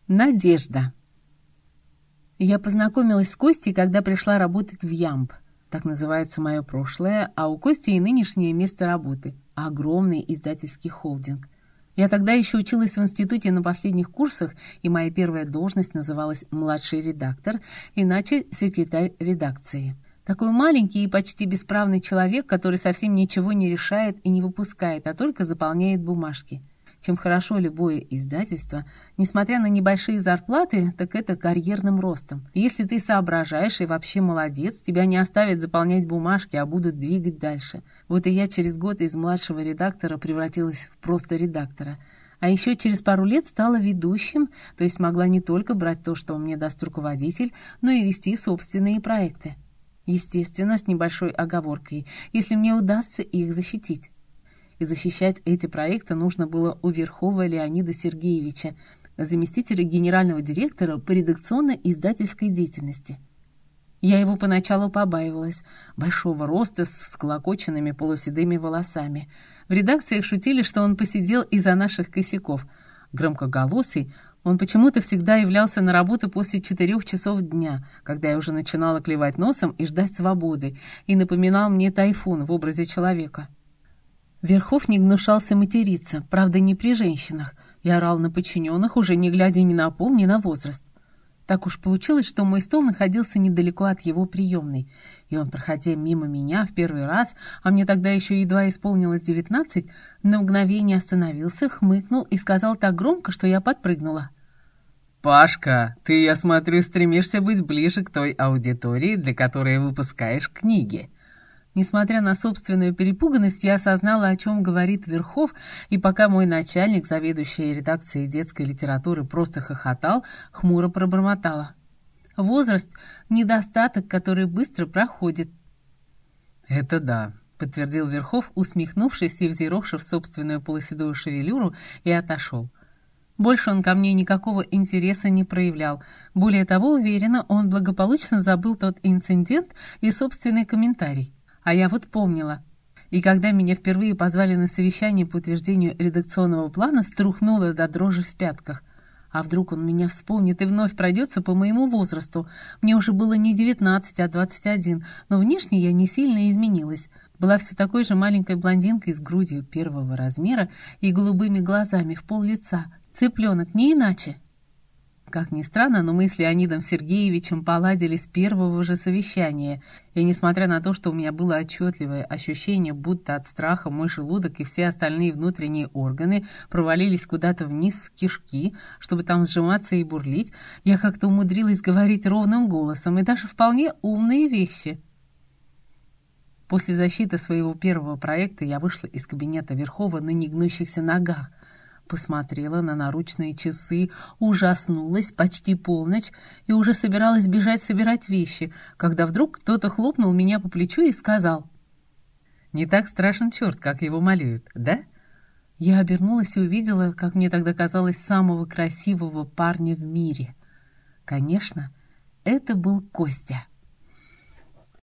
Надежда. Я познакомилась с Костей, когда пришла работать в Ямб. Так называется мое прошлое, а у Кости и нынешнее место работы. Огромный издательский холдинг. Я тогда еще училась в институте на последних курсах, и моя первая должность называлась «младший редактор», иначе «секретарь редакции». Такой маленький и почти бесправный человек, который совсем ничего не решает и не выпускает, а только заполняет бумажки. Чем хорошо любое издательство, несмотря на небольшие зарплаты, так это карьерным ростом. Если ты соображаешь и вообще молодец, тебя не оставят заполнять бумажки, а будут двигать дальше. Вот и я через год из младшего редактора превратилась в просто редактора. А еще через пару лет стала ведущим, то есть могла не только брать то, что мне даст руководитель, но и вести собственные проекты. Естественно, с небольшой оговоркой, если мне удастся их защитить. И защищать эти проекты нужно было у Верхова Леонида Сергеевича, заместителя генерального директора по редакционно-издательской деятельности. Я его поначалу побаивалась, большого роста с всклокоченными полуседыми волосами. В редакциях шутили, что он посидел из-за наших косяков. Громкоголосый, он почему-то всегда являлся на работу после 4 часов дня, когда я уже начинала клевать носом и ждать свободы, и напоминал мне тайфун в образе человека. Верхов не гнушался материться, правда, не при женщинах, и орал на подчиненных, уже не глядя ни на пол, ни на возраст. Так уж получилось, что мой стол находился недалеко от его приемной, и он, проходя мимо меня в первый раз, а мне тогда еще едва исполнилось 19, на мгновение остановился, хмыкнул и сказал так громко, что я подпрыгнула. «Пашка, ты, я смотрю, стремишься быть ближе к той аудитории, для которой выпускаешь книги». Несмотря на собственную перепуганность, я осознала, о чем говорит Верхов, и пока мой начальник, заведующий редакцией детской литературы, просто хохотал, хмуро пробормотала. «Возраст — недостаток, который быстро проходит». «Это да», — подтвердил Верхов, усмехнувшись и взъерошив собственную полуседую шевелюру, и отошел. Больше он ко мне никакого интереса не проявлял. Более того, уверена, он благополучно забыл тот инцидент и собственный комментарий. А я вот помнила. И когда меня впервые позвали на совещание по утверждению редакционного плана, струхнула до дрожи в пятках. А вдруг он меня вспомнит и вновь пройдется по моему возрасту? Мне уже было не 19, а 21, но внешне я не сильно изменилась. Была все такой же маленькой блондинкой с грудью первого размера и голубыми глазами в пол лица. Цыпленок, не иначе. Как ни странно, но мы с Леонидом Сергеевичем поладили с первого же совещания, и несмотря на то, что у меня было отчетливое ощущение, будто от страха мой желудок и все остальные внутренние органы провалились куда-то вниз в кишки, чтобы там сжиматься и бурлить, я как-то умудрилась говорить ровным голосом и даже вполне умные вещи. После защиты своего первого проекта я вышла из кабинета Верхова на негнущихся ногах, посмотрела на наручные часы, ужаснулась, почти полночь, и уже собиралась бежать собирать вещи, когда вдруг кто-то хлопнул меня по плечу и сказал: «Не так страшен черт, как его малюют, да?» Я обернулась и увидела, как мне тогда казалось, самого красивого парня в мире. Конечно, это был Костя.